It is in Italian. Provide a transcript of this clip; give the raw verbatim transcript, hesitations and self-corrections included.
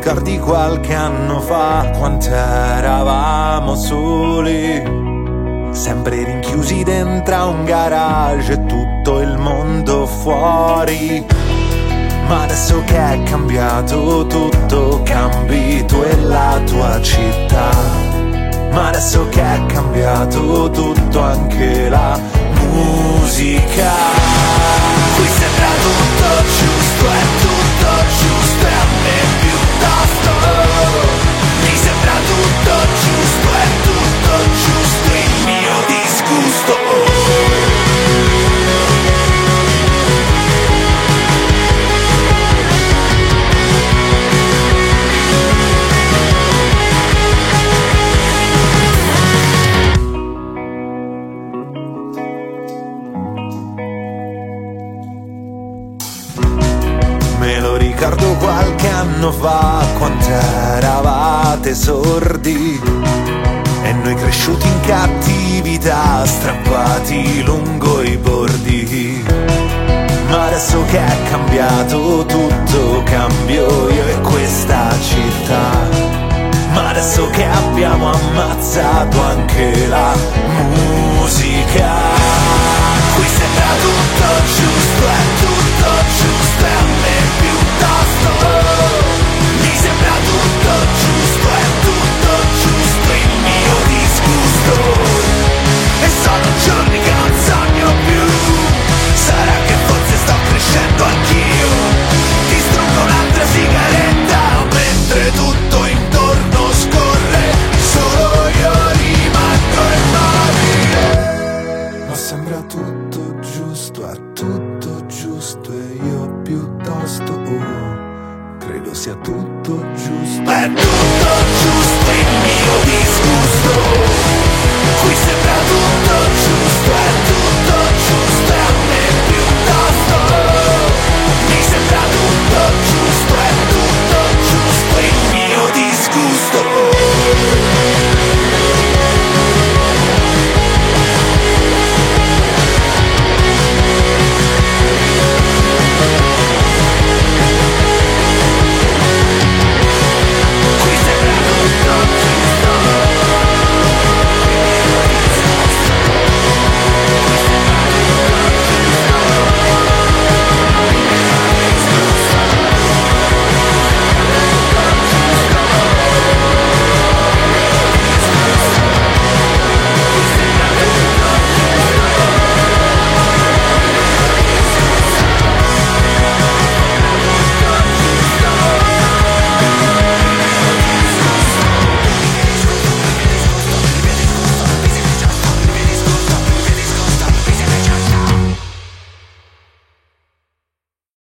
ricordi qualche anno fa, quant'eravamo soli, sempre rinchiusi dentro a un garage e tutto il mondo fuori. Ma adesso che è cambiato tutto, cambi tu e la tua città. Ma adesso che è cambiato tutto, anche la musica. Qui sembra tutto giusto, è tutto giusto e a me piuttosto. Mi sembra tutto giusto, è tutto giusto il mio disgusto. Ricordo qualche anno fa, quant'eravate sordi e noi cresciuti in cattività, strappati lungo i bordi. Ma adesso che è cambiato tutto, cambio io e questa città. Ma adesso che abbiamo ammazzato anche la musica, qui sembra tutto giusto, è tutto giusto e a me piuttosto. Mi sembra tutto giusto, è tutto giusto il mio disgusto. E sono giorni che non sogno più, sarà che forse sto crescendo anch'io. Distruggo un'altra sigaretta mentre tutto intorno scorre, solo io rimango immobile. Ma sembra tutto giusto, è tutto giusto e io piuttosto oh, credo sia tutto giusto. È tutto giusto il mio disgusto.